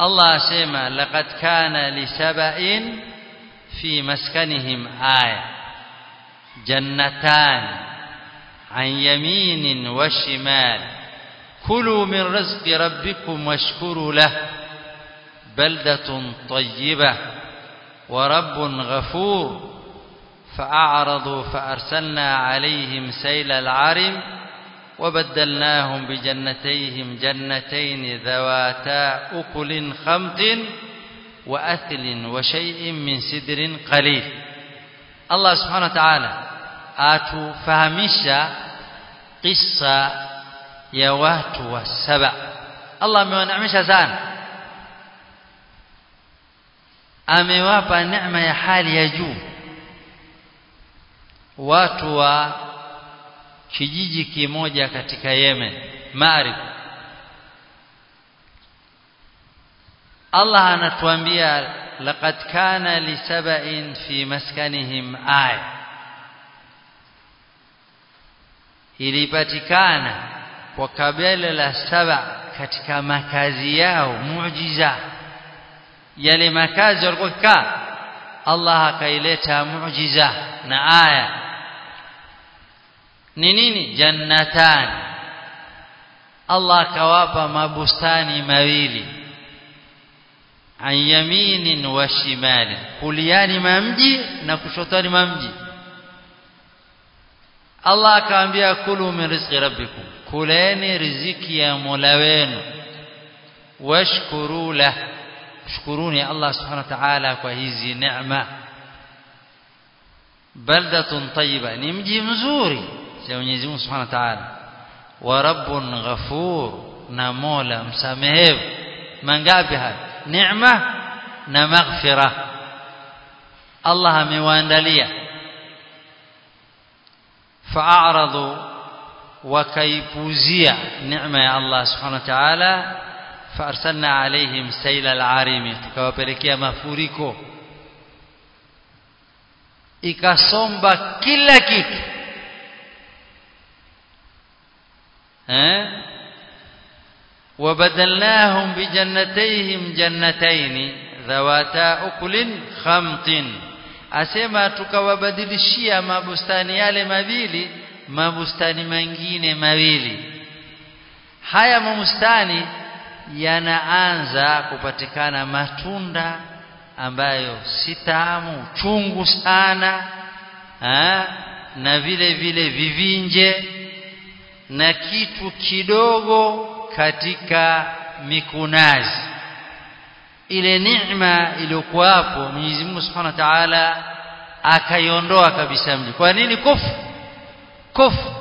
Allah asema laqad kana lisaba'in fi maskanihim aya jannatan an yaminin wa shimal kulu min rizqi rabbikum washkuru lahu baldatun tayyibah wa rabbun ghafur فأعرضوا فأرسلنا عليهم سيل العرم وبدلناهم بجنتيهم جنتين ذواتا أكل خمط وأثل وشيء من سدر قليل. الله سبحانه وتعالى atufahamisha قصة ya watu wa Saba. Allah amewaneemesha sana, amewapa neema ya hali ya juu watu wa kijiji kimoja katika Yemen, Marib. Allah anatuambia laqad kana lisaba'in fi maskanihim aya, ilipatikana kwa kabila la Saba katika makazi yao muujiza. Yale makazi walikuwa kaa, Allah akaileta muujiza na aya. Ni nini? Jannatan. Allah akawapa mabustani mawili, an yaminin wa shimali, kuliani mamji na kushotani mamji. Allah akaambia kulu min rizqi rabbikum, kuleni riziki ya Mola wenu, washkuru lahu, shukuruni Allah subhanahu wa ta'ala kwa hizi neema. Baldatun tayyiba, ni mji mzuri cha Mwenyezi Mungu subhanahu wa ta'ala. Wa rabbun ghafur, na Mola msamehevu. Mangapi haya? Neema na maghfira Allah amewaandalia. Fa'aradu, wakaipuzia neema ya Allah subhanahu wa ta'ala. Fa'arsalna alayhim sayla al-arimi, tukawapelekea mafuriko, ikasomba kila kitu. وبدلناهم بجنتيهم جنتين ذواتا أكل خمط, asema tukawabadilishia mabustani yale mawili mabustani mengine mawili. Haya mabustani yanaanza kupatikana matunda ambayo si tamu, chungu sana, na vile vile vivinje na kitu kidogo katika mikunazi. Ile neema iliyokuwa hapo Mwenyezi Mungu Subhanahu wa Ta'ala akaiondoa kabisa mji. Kwa nini? Kufru.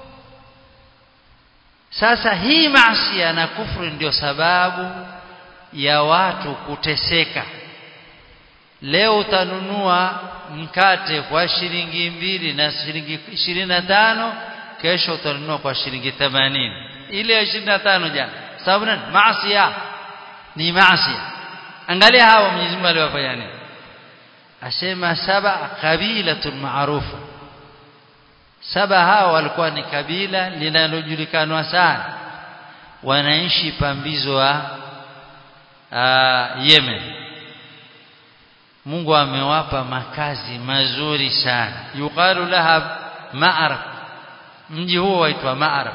Sasa hii maasi na kufru ndio sababu ya watu kuteseka. Leo utanunua mkate kwa shilingi 2 na shilingi 25, kesho utanunua kwa shilingi 80. Ile 25 jana. Sababu nani? Maasi. Ni maasi. Angalia hawa Mwenyezi Mungu aliwafanya nini. Asema Saba kabilatun maarufa. Saba hawa walikuwa ni kabila linalojulikanwa sana, wanaishi pambizo wa Yemen. Mungu amewapa makazi mazuri sana. Yuqalu laha Ma'arab, mji huo waitwa Ma'arab.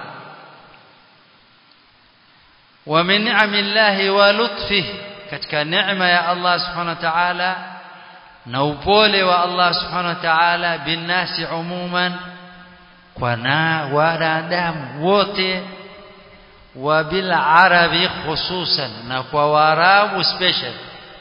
Wa min ni'amillahi wa lutfihi, katika neema ya Allah subhanahu wa ta'ala na upole wa Allah subhanahu wa ta'ala binnasi umuman, kwa wanadamu wote, wa bil arabi khususan, na kwa Waarabu special.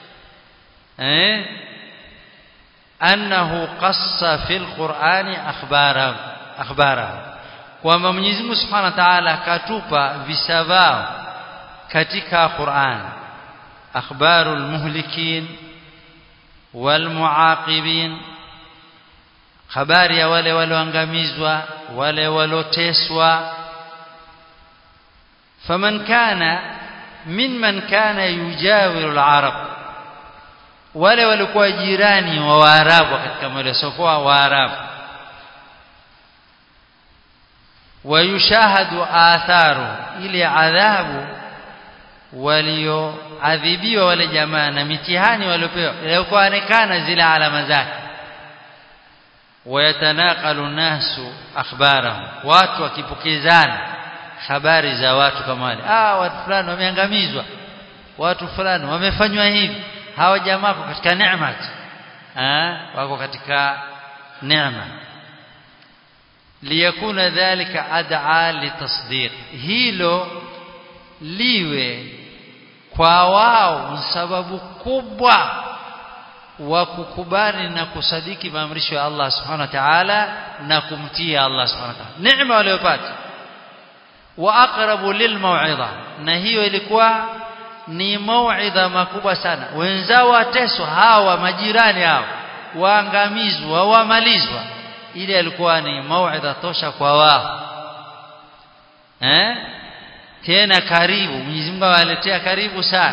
Annahu qassa fil Qur'ani akhbara, kwamba Mwenyezi Mungu Subhanahu wa Ta'ala katupa visa vao katika Qur'an. Akhbarul muhlikin wal muaqibin, habari ya wale walioangamizwa, wale waloteswa. Faman kana mimman kana yujawiru al-arab, wale walikuwa jirani wa Waarabu katika wale sokoa Waarabu. Wayushahadu atharu, ile adhabu walioadhibiwa wale jamaa na mitihani waliopewa ilikuonekana zile alama zake wayatanaqalu nasu akhbarahum watu wakipokezana habari za watu kama wale watu fulani wameangamizwa watu fulani wamefanywa hivi hawa jamaa wako katika neema wako katika neema liyakuna dhalika ad'a litasdiq hilo liwe kwa wao sababu kubwa wa kukubali na kusadiki maamrisho ya Allah subhanahu wa ta'ala na kumtii Allah subhanahu wa ta'ala neema waliyopata wa aqrabu lilmau'idha na hiyo ilikuwa ni mau'idha makubwa sana wenzao wateswa hawa majirani hao waangamizwa wamalizwa ile ilikuwa ni mau'idha tosha kwa wao tena karibu Mwenyezi Mungu awaletea karibu sana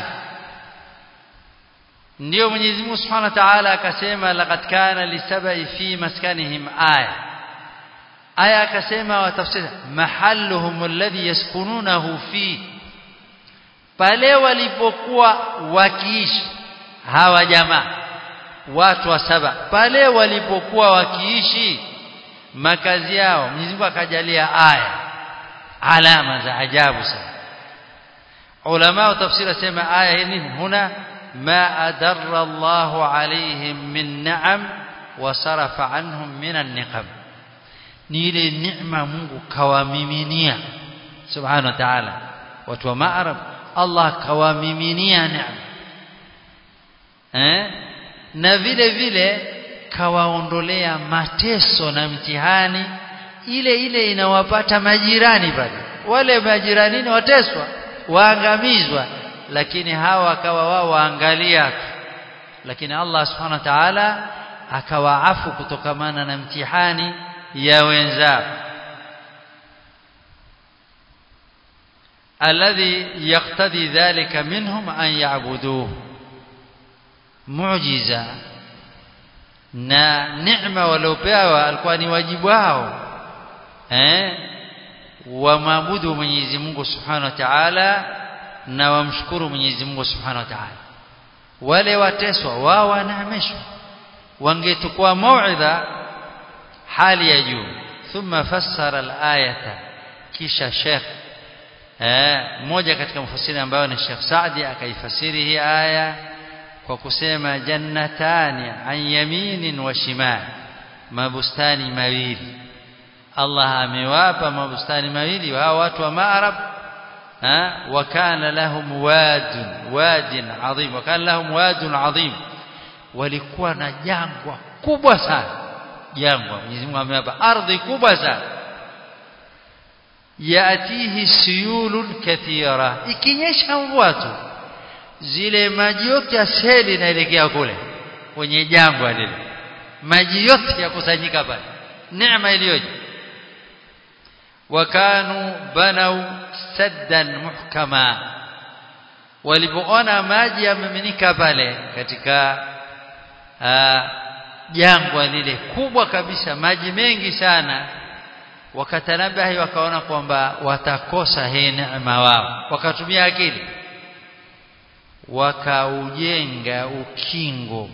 ndio Mwenyezi Mungu Subhanahu wa Ta'ala akasema laqad kana lisabai fi maskanihim aya akasema wa tafsiri mahalluhum alladhi yaskununahu fi pale walipokuwa wakiishi hawa jamaa watu wa Saba pale walipokuwa wakiishi makazi yao Mwenyezi Mungu akajalia aya alama za ajabu sana ulama wa tafsiri sema aya hii huna ma adarra Allahu alaihim min ni'am wa sarafa anhum min an-niqam ni ile neema Mungu kawamiminia subhanahu wa ta'ala watu wa Ma'rab Allah kawamiminia neema na vile vile kawaondolea mateso na mtihani ile inawapata majirani pale wale majirani ni wateswa waangamizwa lakini hawa akawa wao waangalia lakini Allah subhanahu wa ta'ala akawaafu kutokamana na mtihani ya wenzao alladhi yaqtadi dhalika minhum an ya'buduhu muujiza na neema waliopewa alikuwa ni wajibu wao wamaabudu Mwenyezi Mungu Subhanahu wa Ta'ala na wamshukuru Mwenyezi Mungu Subhanahu wa Ta'ala wale wateswa wao wanaameshwa wangetukua mauidha hali ya juu thumma fassara al-ayata kisha Sheikh mmoja katika mfasiri ambao ni Sheikh Saadi akaifasiri hii aya kwa kusema jannatani an yaminin wa shimal mabustani mawili Allah amewapa mabustani mawili hao watu wa Ma'rab wa kana lahum wadin adhim wa kana lahum wadun adhim walikuwa na jangwa kubwa sana jangwa Mwenyezi Mungu amewapa ardhi kubwa sana yatihi suyulun kathira ikinyesha mvua tu zile maji yote asili inaelekea kule kwenye jangwa lile maji yote yakusanyika pale neema iliyoje wakanu banau saddan muhkama walipoona maji yamiminika pale katika jangwa lile kubwa kabisa maji mengi sana wakatanabahi wakaona kwamba watakosa hii neema wao wakatumia akili wakaujenga ukingo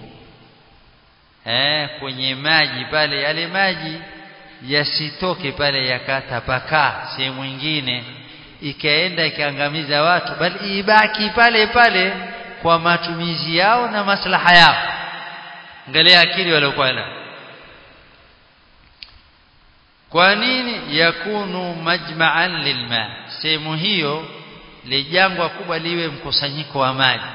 kwenye maji pale yale maji yasitoke pale yakatapakaa sehemu nyingine ikaenda ikaangamiza watu bali ibaki pale pale kwa matumizi yao na maslaha yao angalia akili waliokuwa nayo kwa nini yakunu majma'an lilma sehemu hiyo lijangwa kubwa liwe mkusanyiko wa maji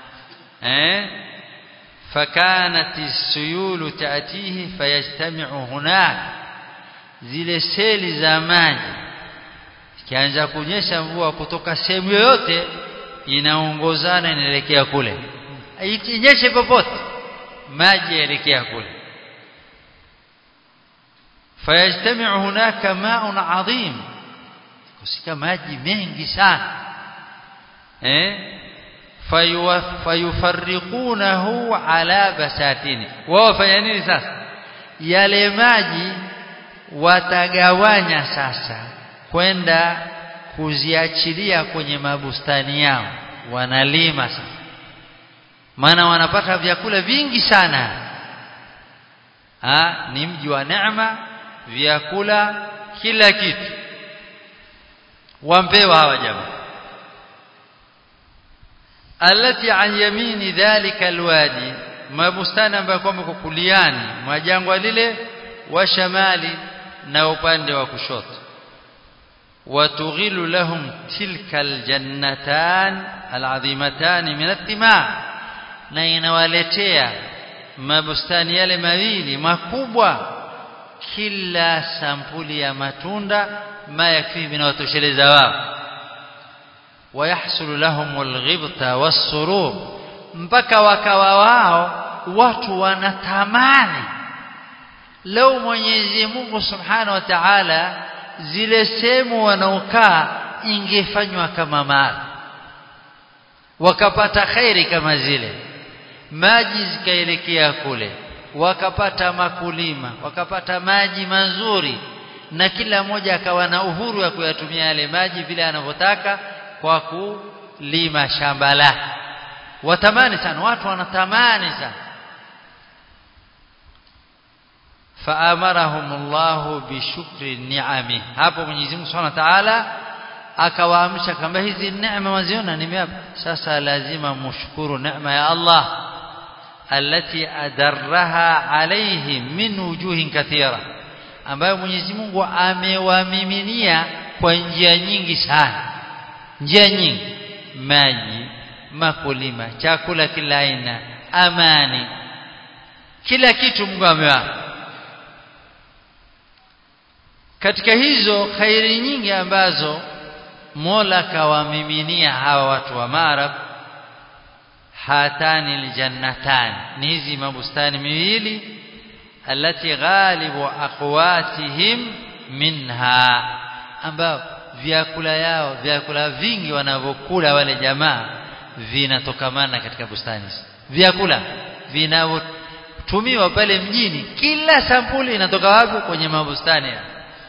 fakanat as-suyulu ta'tihi fayajtami'u hunak zile seli za maji kianza kunyesha mvua kutoka sehemu yoyote inaongozana inaelekea kule inyeshe popote maji yaelekea kule fayajtami'u hunaka ma'un 'azim kusika maji mengi sana fayufarriqunahu ala basatini wao fanya nini sasa yale maji watagawanya sasa kwenda kuziachilia kwenye mabustani yao wanalima sasa, maana wanapata vyakula vingi sana. Ni mji wa neema, vyakula kila kitu wampewa hawa jamaa. Allati an yamini dhalika alwadi, mabustani ambayo kwamba kukuliani mwa jangwa lile, wa shamali, na upande wa kushoto. Watughilu lahum tilka aljannatan alazimatan min attima, na inawaletea mabustani yale mawili makubwa kila sampuli ya matunda ma yakfi binawatosheleza wao. Wayahsulu lahumul ghibta was-surur, mpaka wakawa wao watu wanatamani lau Mwenyezi Mungu Subhanahu wa Ta'ala zile sehemu wanaokaa ingefanywa kama mali, wakapata khairi kama zile, maji zikaelekea kule, wakapata makulima, wakapata maji mazuri, na kila mmoja akawa na uhuru wa kuyatumia yale maji vile anavyotaka kwa kulima shamba lake. Watamani sana, watu wanatamani sana. Faamarahumullahu bishukri ni'ami, hapo Mwenyezi Mungu Subhanahu wa Ta'ala akawaamsha kama hizi neema waziona nimeapa, sasa lazima mshukuru neema ya Allah allati adarraha alayhim min wujuhin kathira, ambayo Mwenyezi Mungu amewamiminia kwa njia nyingi sana, njia nyingi: maji, makulima, chakula kila aina, amani, kila kitu Mungu amewapa. Katika hizo khairi nyingi ambazo Mola kawamiminia hawa watu wa Marab, hatani aljannatan, ni hizi mabustani miwili, allati ghalibu aqwatihim minha, ambao vyakula yao, vyakula vingi wanavyokula wale jamaa vinatokamana katika bustani. Vyakula vinavyotumiwa pale mjini, kila sampuli inatoka wapi? Kwenye mabustani ya.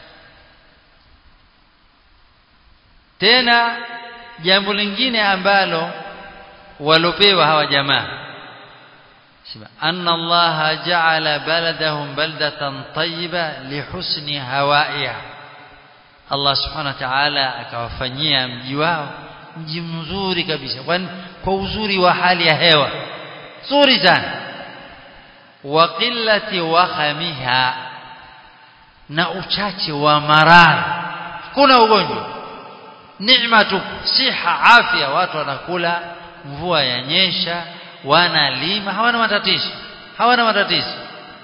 Tena jambo lingine ambalo walopewa hawa jamaa, anna Allah ja'ala baladahum baldatan tayyiba lihusni hawaiha, Allah Subhanahu wa Ta'ala akawafanyia mji wao mji mzuri kabisa, kwa uzuri wa hali ya hewa nzuri sana. Wa qillati wakhamiha, na uchache wa maradhi, kuna ugonjwa, neema tu, siha, afya, watu wanakula, mvua yanyesha, wanalima, hawana matatizo.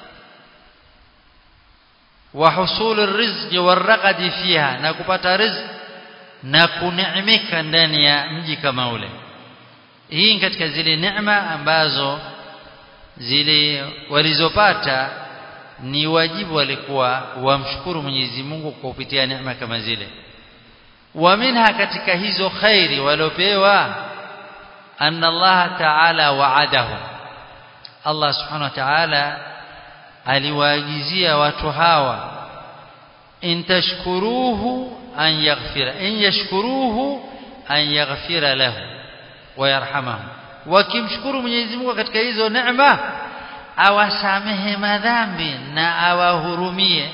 Wa husulur rizqi warqadi fiha, na kupata riziki na kuneemeka ndani ya mji kama ule. Hii ni katika zile neema ambazo zile walizopata, ni wajibu walikuwa wamshukuru Mwenyezi Mungu kwa kupitia neema kama zile. Wa minha, katika hizo khairi waliopewa, anna Allah Ta'ala wa'adahu, Allah Subhanahu wa Ta'ala aliwaagizia watu hawa, in tashkuruhu an yaghfira, in yashkuruhu an yaghfira lahu wa yarhamahu, wakimshukuru Mwenyezi Mungu katika hizo neema awasamehe madhambi na awahurumie.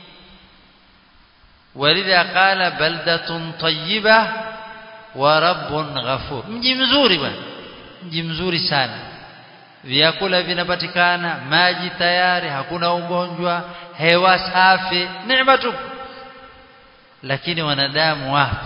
Walidha qala baldatun tayyiba wa rabbun ghafur, mji mzuri bwana, mji mzuri sana, vyakula vinapatikana, maji tayari, hakuna ugonjwa, hewa safi, neema tu. Lakini wanadamu wapi?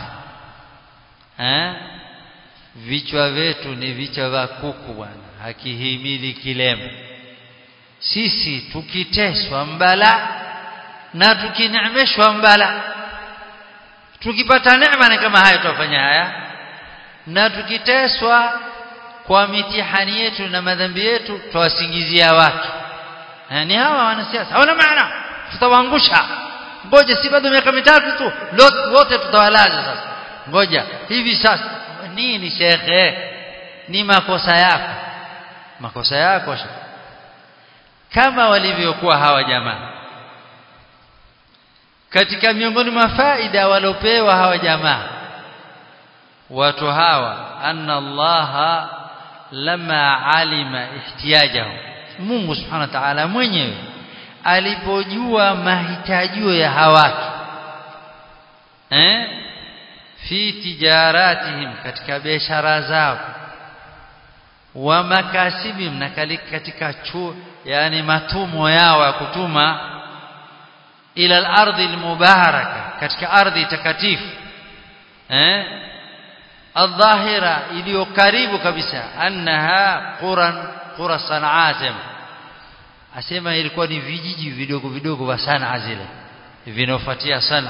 Vichwa vyetu ni vichwa vya kuku bwana, hakihimili kilema. Sisi tukiteswa mbala na tukineemeshwa mbala, tukipata neema ni kama haya tutafanya haya, na tukiteswa kwa mitihani yetu na madhambi yetu tuwasingizia watu. Ni hawa wanasiasa, hawana maana, tutawaangusha, ngoja si bado miaka mitatu tu wote tutawalaza. Sasa ngoja hivi sasa nini shekhe? Ni makosa yako kama walivyokuwa hawa jamaa. Katika miongoni mwa faida walopewa hawa jamaa, watu hawa anna Allah lama alima ihtiyajahu, Mungu subhanahu wa ta'ala mwenyewe alipojua mahitajio ya hawatu fi tijaratihim, katika biashara zao, wa makasibim, na katika yani matumo yao ya kutuma, ila al-ardhi al-mubaraka, katika ardhi takatifu al-dhahira, iliyo karibu kabisa, annaha qura Sanaa, asema ilikuwa ni vijiji vidogo vidogo vya Sanaa zile vinafuatia sana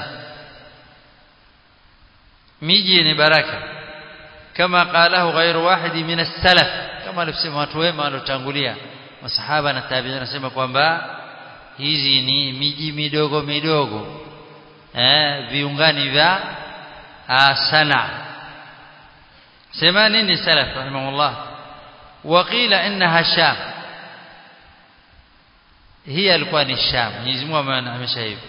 miji ni baraka, kama qalahu ghairu wahidi min as-salaf, kama alivyosema watu wema waliotangulia masahaba na tabi'in, anasema kwamba hizi ni miji midogo midogo viungani vya Sanaa. sema nini salaf rahimahullah, waqila innaha Sham, hii alikuwa ni Sham. Mwenyezi Mungu amesha hivyo.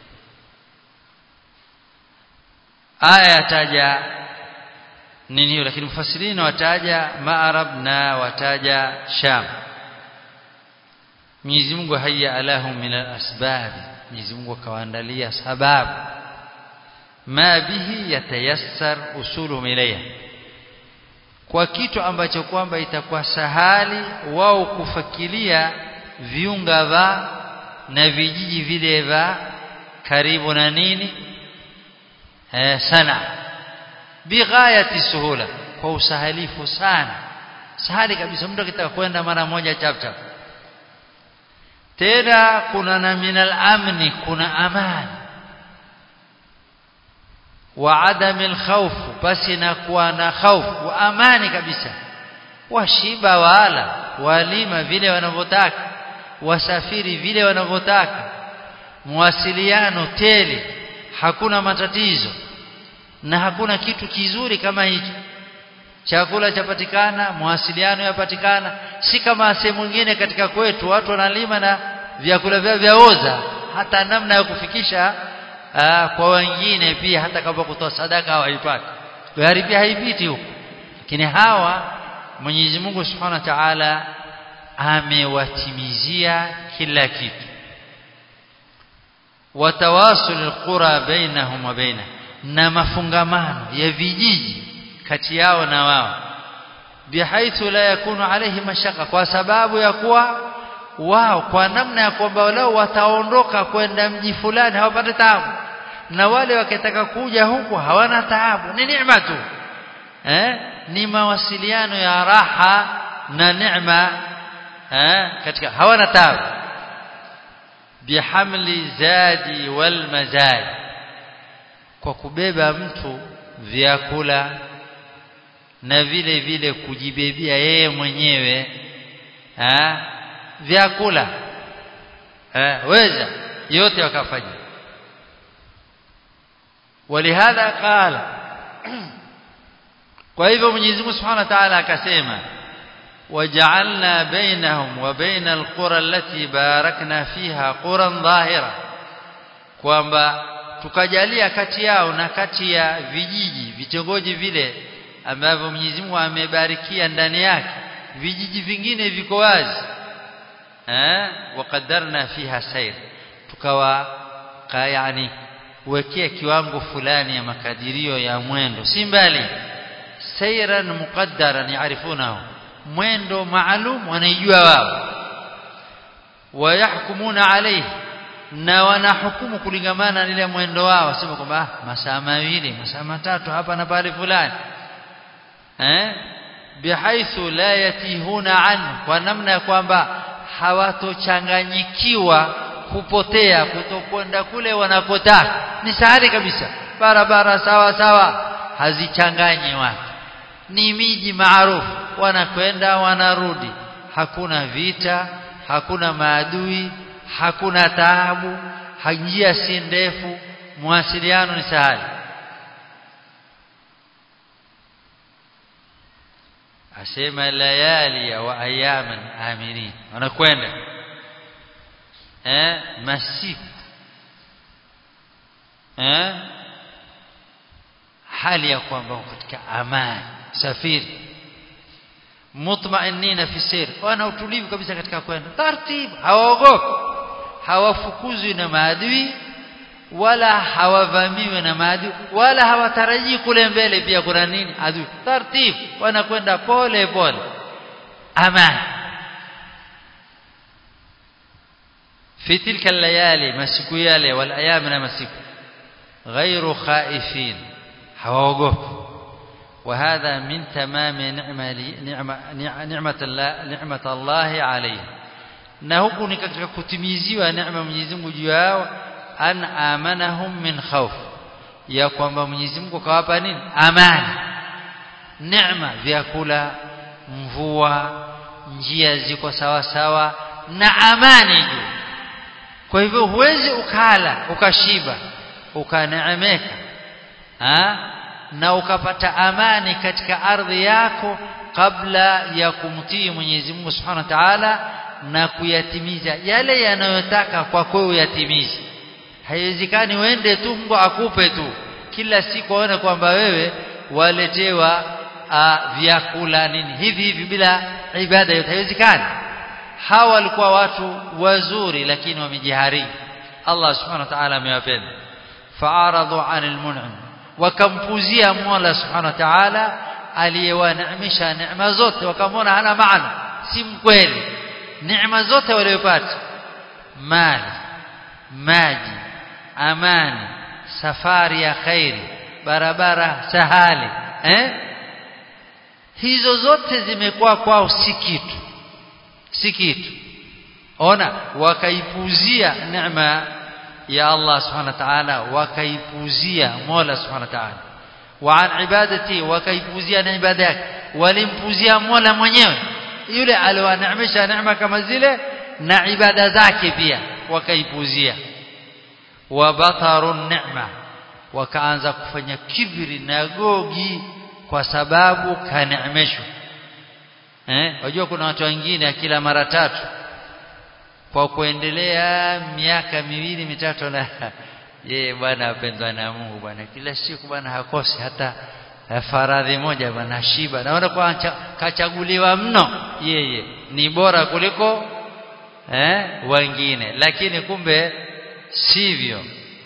Aya yataja nini hiyo, lakini mufassirina wataja Ma'rab na wataja Sham. Mwenyezi Mungu hayya alahum min al-asbab, Mwenyezi Mungu akawaandalia sababu, ma bihi yatayassar usuluhum ilayha, kwa kitu ambacho kwamba itakuwa sahali wao kufikiria viunga va na vijiji vile va karibu na nini Sanaa, bighayati suhula, kwa usahalifu sana, sahali kabisa, mtu akitaka kwenda mara moja chap chap. Tena kuna na minal amni, kuna amani, wa adamil khawf, basi na kuwa na khawf wa amani kabisa, washiba wala walima vile wanavyotaka, wasafiri vile wanavyotaka, mawasiliano tele, hakuna matatizo, na hakuna kitu kizuri kama hicho. Chakula chapatikana, mawasiliano yapatikana, si kama sehemu nyingine katika kwetu watu wanalima na vyakula vyao vyaoza, hata namna ya kufikisha kwa wengine pia, hata kama kutoa sadaka hawaipati, gari pia haipiti huko. Lakini hawa Mwenyezi Mungu Subhanahu wa Ta'ala amewatimizia kila kitu. Watawasul alqura bainahum wa baina, na mafungamano ya vijiji kati yao na wao, bihaithu la yakunu alayhi mashaka, kwa sababu ya kuwa wao kwa namna ya kwamba wao wataondoka kwenda mji fulani hawapate taabu, na wale wakitaka kuja huku hawana taabu, ni neema tu. Ni mawasiliano ya raha na neema, katika hawana taabu. Bihamli zadi wal mazad, kwa kubeba mtu vyakula na vile vile kujibebia yeye mwenyewe vyakula, weza yote wakafanya. Walihadha qala, kwa hivyo Mwenyezi Mungu Subhanahu wa Ta'ala akasema, waja'alna bainahum wa bainal qura allati barakna fiha quran dhahira, kwamba tukajalia kati yao na kati ya vijiji vitongoji vile ambavyo Mwenyezi Mungu amebarikia ndani yake, vijiji vingine viko wazi. Waqaddarna fiha sayr, tukawa yani wekea kiwango fulani ya makadirio ya mwendo, si mbali. Sayran muqaddaran yaarifunahu, mwendo maalum wanaijua wao. Wayahkumuna alayhi, na wanahukumu kulingamana na ile mwendo wao, wasema kwamba masaa 2 masaa 3 hapa na pale fulani, bihaithu la yatihuna anhu, kwa namna ya kwamba hawatochanganyikiwa kupotea kutokwenda kule wanakotaka, ni sahari kabisa, barabara sawa sawa, hazichanganyi watu, ni miji maarufu, wanakwenda wanarudi, hakuna vita, hakuna maadui, hakuna taabu, njia si ndefu, mawasiliano ni sahali. Asema layali wa ayaman amirin, wanakwenda masiku hali ya kwamba katika amani safiri mutmainina fi sir wana utulivu kabisa katika kwenda taratibu hawaogopi hawafukuzwi na maadui wala hawavamiwi na maadui wala hawatarajii kule mbele pia kuna nini adui taratibu wanakwenda pole pole amani في تلك الليالي masiku yale wal ayam na masiku غير خائفين hawaogopi وهذا من تمام نعمة الله عليه na huku ni katika kutimiziwa neema Mwenyezi Mungu juu yao an amanahum min khawf ya kwamba Mwenyezi Mungu kawapa nini amani neema vyakula mvua njia ziko sawa sawa na amani juu kwa hivyo huwezi ukala ukashiba ukaneemeka na ukapata amani katika ardhi yako kabla ya kumtii Mwenyezi Mungu Subhanahu wa Ta'ala na kuyatimiza yale yanayotaka kwa kwako uyatimize haiwezekani uende tu Mungu akupe tu kila siku aone kwamba wewe waletewa vyakula nini hivi bila ibada yote haiwezekani hawa walikuwa watu wazuri lakini wamejihari Allah Subhanahu wa Ta'ala amewapenda fa'aradu 'anil mun'im wakampuzia Mola Subhanahu wa Ta'ala aliyewaneemesha neema zote wakamwona hana maana si mkweli neema zote waliyopata mali maji amani safari ya khairi barabara sahali hizo zote zimekuwa kwao si kitu ona wakaipuzia neema ya Allah Subhanahu wa Ta'ala wakaipuzia Mola Subhanahu wa Ta'ala wa an ibadati wakaipuzia na ibada yake walimpuzia Mola mwenyewe yule aliyowaneemesha neema kama zile na ibada zake pia wakaipuzia wabatarun ni'ma wakaanza kufanya kibri na gogi kwa sababu kaneemeshwa unajua kuna watu wengine kila mara tatu kwa kuendelea miaka 2-3 na yeye bwana apendwa na Mungu bwana kila siku bwana hakosi hata faradhi moja bwana shiba naona kwa kachaguliwa mno yeye ni bora kuliko wengine lakini kumbe sivyo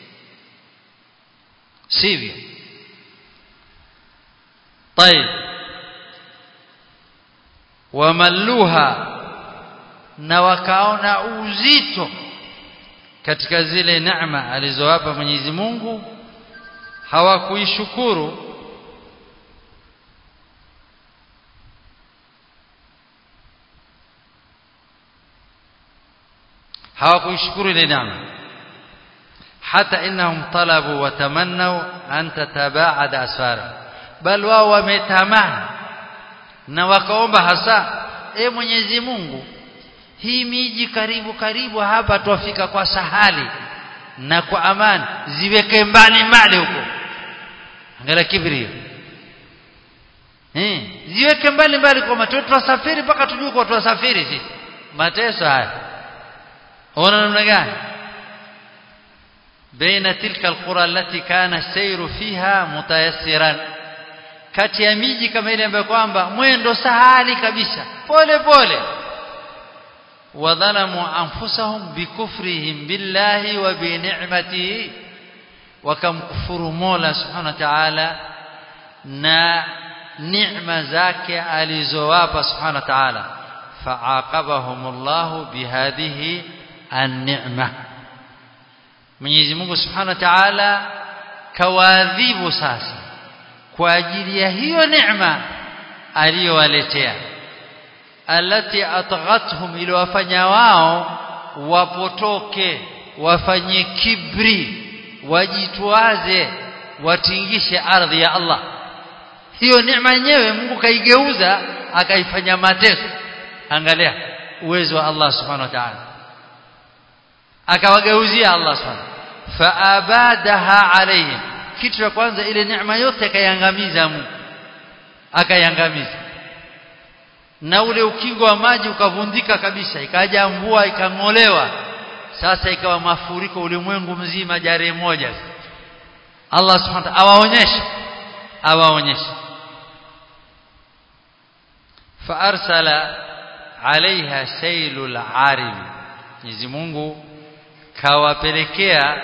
طيب wamalluha na wakaona uzito katika zile neema alizowapa Mwenyezi Mungu hawakuishukuru ile neema hata innahum talabu wa tamannaw an tatabaad asfara bal wao wametamani na wakaomba hasa Mwenyezi Mungu hii miji karibu hapa tuafika kwa sahali na kwa amani ziweke mbali huko angalia kibri ziweke mbali kwa matoto tutasafiri mpaka tujue kwa tutasafiri sisi mateso haya ona namna gani baina tilka alqura allati kana sayru fiha mutayassiran kati ya miji kama ile ambayo kwamba mwendo sahali kabisa pole wadhalamu anfusahum bikufrihim billahi wa bi ni'matihi wakamkufuru Mola Subhanahu wa Ta'ala na neema zake alizowapa Subhanahu wa Ta'ala fa'aqabahumullahu bihadhihi an-ni'mah Mwenyezi Mungu Subhanahu wa Ta'ala kawadhibu sasa kwa ajili ya hiyo neema aliyowaletea alati atghathum iliwafanya wao wapotoke wafanye kibri wajitwaze watingishe ardhi ya Allah hiyo neema yenyewe Mungu kaigeuza akaifanya mateso angalia uwezo wa Allah Subhanahu wa Ta'ala akawageuzia Allah Subhanahu faabadaha alayhim kitu cha kwanza ile neema yote akaiangamiza Mungu akaiangamiza na ule ukingo wa maji ukavundika kabisa ikaja mvua ikang'olewa sasa ikawa mafuriko ulimwengu mzima jare moja Allah Subhanahu wa Ta'ala awaonyesha awaonyeshe. Fa arsala alaiha sailul arim, Mwenyezi Mungu kawapelekea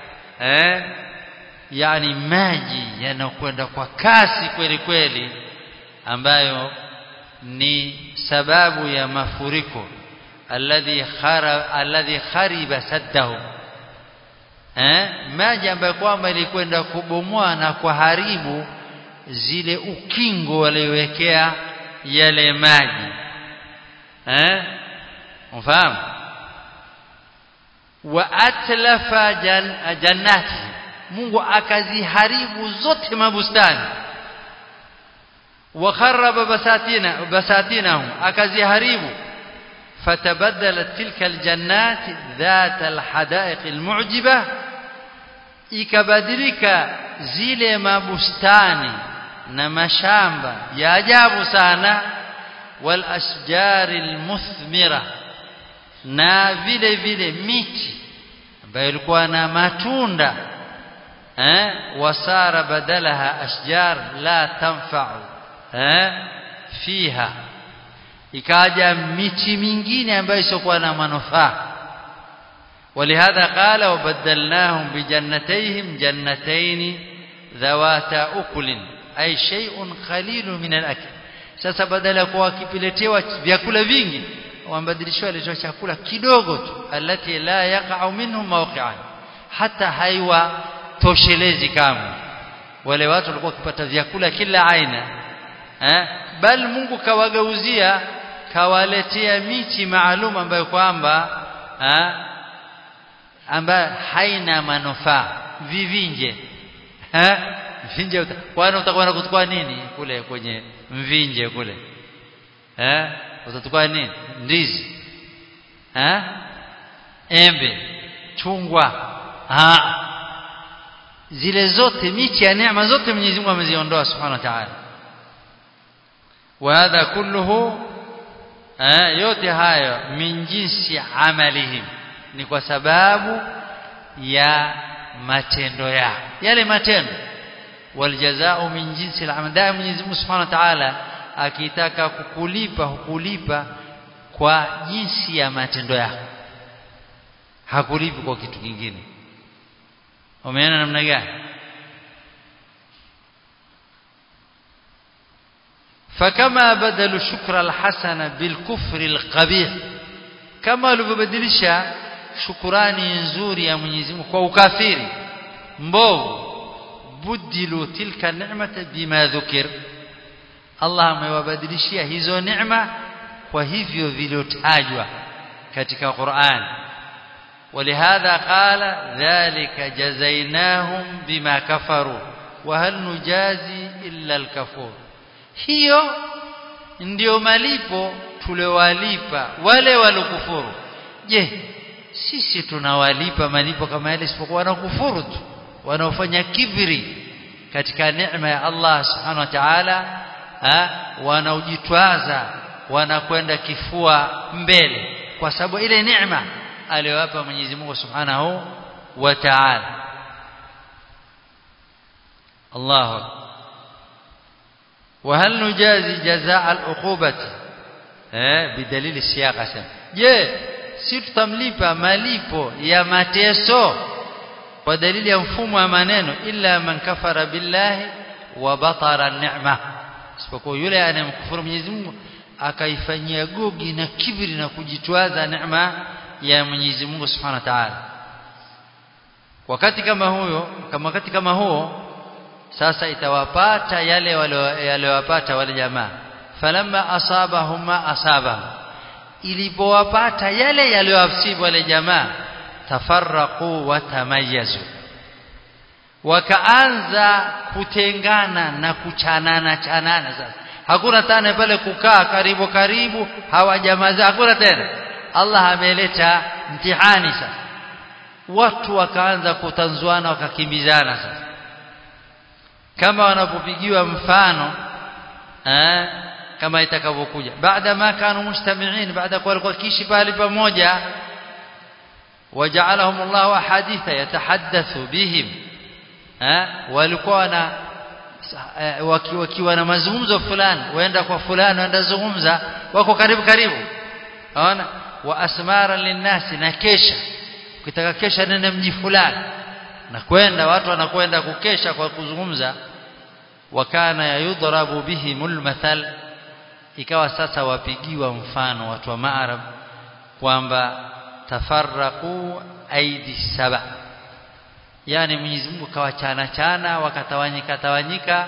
yani maji yanakwenda kwa kasi kweli kweli, ambayo ni sababu ya mafuriko. alladhi khariba saddahu, maji ambayo kwamba ilikwenda kubomoa na kuharibu zile ukingo waliowekea yale maji. Unafahamu? Wa atlafa jannati, Mungu akaziharibu zote mabustani. Wa kharaba basatinahum, akaziharibu. Fatabaddalat tilka aljannat dhat alhadaiq almu'jiba, ikabadilika zile mabustani na mashamba ya ajabu sana. Wal ashjari almuthmira, na vile vile miti ambayo ilikuwa na matunda. Wasara badalaha ashjar la tanfa'u fiha, ikaja miti mingine ambayo isiokuwa na manufaa. Walihadha qala wabadalnahum bijannatayhim jannatayn dhawata ukulin ay shay'un qalilun min al-akl. Sasa badala kwa kipiletewa vyakula vingi, wambadilishwa ile chakula kidogo tu, alati la yaqa'u minhum mawqi'an, hata haiwa toshelezi kama wale watu walikuwa kupata vyakula kila aina. Bal Mungu kawagauzia, kawaletea miti maalum ambayo kwamba ambayo haina manufaa, vivinje. Mvinje kwani utakwenda kuchukua nini kule kwenye mvinje kule? Utachukua nini? Ndizi, embe, chungwa, zile zote miti ya neema zote Mwenyezi Mungu ameziondoa Subhanahu wa Ta'ala. Wa hadha kulluhu, yote hayo min jinsi amalihim, ni kwa sababu ya matendo yao, yale matendo. Wal jazaa'u min jinsi al-amal, Mwenyezi Mungu Subhanahu wa Ta'ala akitaka kukulipa hukulipa kwa jinsi ya matendo yako, hakulipi kwa kitu kingine. Umeona namna gani? Fakama badalu shukra alhasana bilkufri alqabih, kama alivyobadilisha shukrani nzuri ya Mwenyezi Mungu kwa ukafiri mbovu. Budilu tilka ni'mata bima dhukir, Allah amewabadilishia hizo neema kwa hivyo viliotajwa katika Qur'an. ولهذا قال ذلك جزيناهم بما كفروا وهل نجازي إلا الكفور. Hiyo ndio malipo tuliowalipa wale walokufuru. Je, sisi tunawalipa malipo kama yale isipokuwa wanakufuru tu, wanaofanya kibri katika neema ya Allah Subhanahu wa Ta'ala, wanaojitwaza, wanakwenda kifua mbele kwa sababu ile neema aliyowapa Mwenyezi Mungu Subhanahu wa Ta'ala. Allahu akbar. Wa hal nujazi jazaa al-uqubati bidalili siyaqa sana. Je, si tutamlipa malipo ya mateso kwa dalili ya mfumo wa maneno? Illa man kafara billahi wa batara an-ni'ma, isipokuwa yule anayemkufuru Mwenyezi Mungu akaifanyia gogi na kibri na kujitwaza neema ya Mwenyezi Mungu Subhanahu wa Ta'ala. Wakati kama huo sasa itawapata yale waliowapata wale jamaa. Falamma asabahum ma asaba, ilipowapata yale yaliyowasibu wale jamaa, tafarraqu wa tamayyazu, wakaanza kutengana na kuchanana. Sasa hakuna tena pale kukaa karibu hawa jamaa, hakuna tena. Allah ameleta mtihani sasa, watu wakaanza kutanzuana, wakakimbizana. Sasa kama wanapopigiwa mfano kama itakavyokuja, baada ma kanu mujtami'in, baada kwa walikuwa kishi pale pamoja, waja'alahum Allahu ahaditha yatahaddathu bihim, walikuwa na wakiwa na mazungumzo fulani waenda kwa fulani waenda zungumza wako karibu unaona wa asmara linnasi na kesha ukitaka kesha nenda mji fulani na kwenda watu wanakwenda kukesha kwa kuzungumza wakana yudrabu bihimul mathal ikawa sasa wapigiwa mfano watu wa Maarab kwamba tafarraqu aidi saba yani Mwenyezi Mungu kawachana wakatawanyika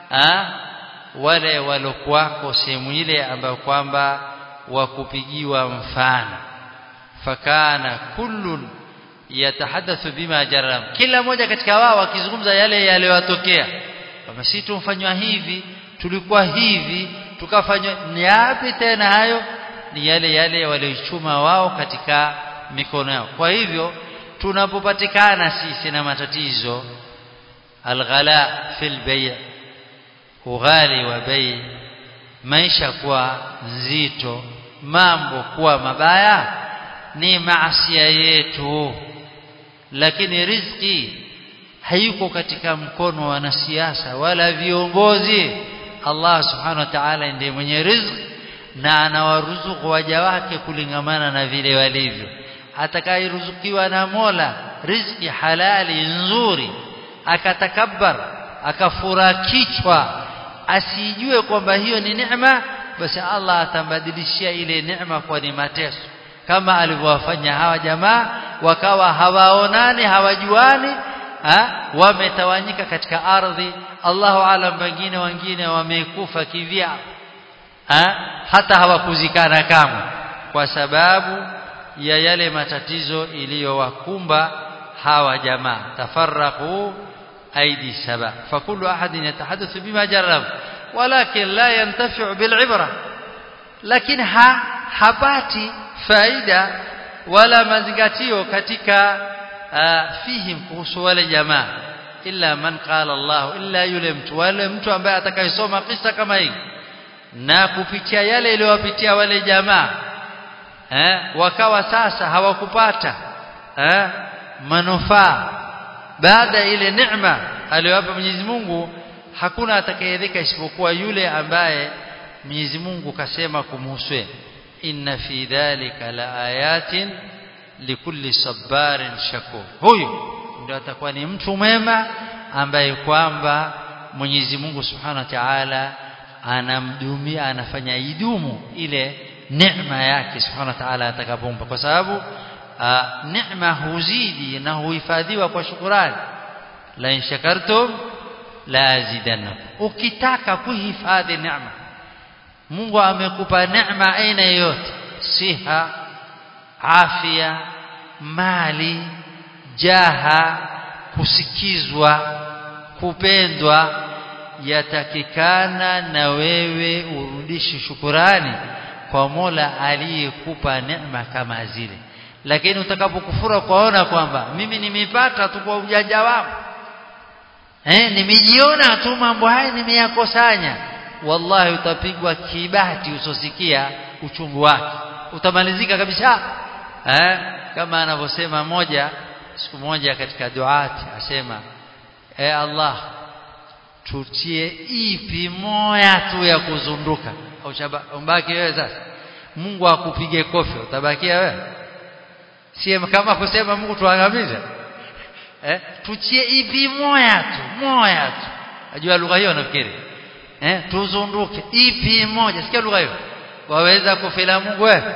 wale walokuwako sehemu ile ambayo kwamba wakupigiwa mfano fakana kullun yatahadathu bima jaram kila mmoja katika wao akizungumza yale yaliyotokea kama sisi tumfanywa hivi tulikuwa hivi tukafanywa ni yapi tena hayo ni yale waliochuma wao katika mikono yao kwa hivyo tunapopatikana sisi na matatizo alghala fil bay' ughali wa bay' maisha kuwa nzito mambo kuwa mabaya ni maasi yetu lakini riziki hayuko katika mkono wa wanasiasa wala viongozi Allah subhanahu wa ta'ala ndiye mwenye riziki na anawaruzuku waja wake kulingamana na vile walivyo atakayeruzukiwa na Mola riziki halali nzuri akatakabbar akafura kichwa asijue kwamba hiyo ni neema basi Allah atambadilishia ile neema kwa ni mateso kama alivyowafanya hawa jamaa wakawa hawaonani hawajuani wametawanyika katika ardhi Allahu alam wengine wamekufa kivya hata hawakuzikana kamwe kwa sababu ya yale matatizo iliyowakumba hawa jamaa tafarraqu aidi saba fakullu ahadin yatahadathu bima jarrab walakin la yantafi'u bil'ibra lakini hapati faida wala mazingatio katika fihim kuhusu wale jamaa illa man qala Allah illa yule mtu ambaye atakayesoma kisa kama hii na kupitia yale iliyowapitia wale jamaa wakawa sasa hawakupata manufaa baada ile neema aliyowapa Mwenyezi Mungu hakuna atakayedhika isipokuwa yule ambaye Mwenyezi Mungu kasema kumhusu inna fi dhalika la ayatin likulli sabarin shakur huyu ndio atakuwa ni mtu mwema ambaye kwamba Mwenyezi Mungu Subhanahu wa Ta'ala anamdumia anafanya idumu ile neema yake Subhanahu wa Ta'ala atakapompa kwa sababu neema huzidi na huhifadhiwa kwa shukrani la in shakartum la azidannakum ukitaka kuhifadhi neema Mungu amekupa neema aina yote siha afya mali jaha kusikizwa kupendwa yatakikana na wewe urudishe shukrani kwa Mola aliyekupa neema kama zile lakini utakapokufura kwaona kwamba mimi nimepata tu kwa ujanja wangu nimejiona tu mambo haya nimeyakosanya wallahi utapigwa kibati usosikia uchungu wake utamalizika kabisa kama anavyosema moja siku moja katika duati asema Allah tutie ipi moya tu ya kuzunduka au umbaki wewe sasa Mungu akupige kofi utabakia wewe si kama kusema Mungu tuangamize tutie ipi moya tu ajua lugha hiyo nafikiri tuzunduke ipi moja sikia lugha hiyo waweza kufila Mungu wewe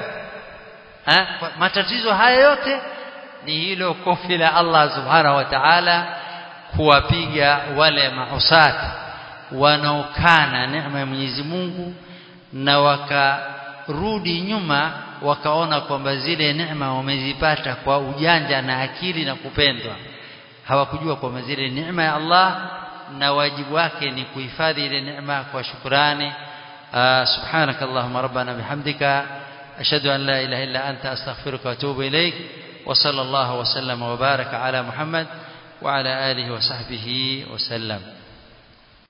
matatizo haya yote ni hilo kofi la Allah subhanahu wa ta'ala kuwapiga wale mausati wanaokana neema ya Mwenyezi Mungu na wakarudi nyuma wakaona kwamba zile neema wamezipata kwa ujanja na akili na kupendwa hawakujua kwamba zile neema ya Allah na wajibu wake ni kuhifadhi ile neema kwa shukrani subhanakallahumma rabbana bihamdika ashhadu an la ilaha illa anta astaghfiruka wa atubu ilaik wa sallallahu wa sallama wa baraka ala Muhammad wa ala alihi wa sahbihi wa sallam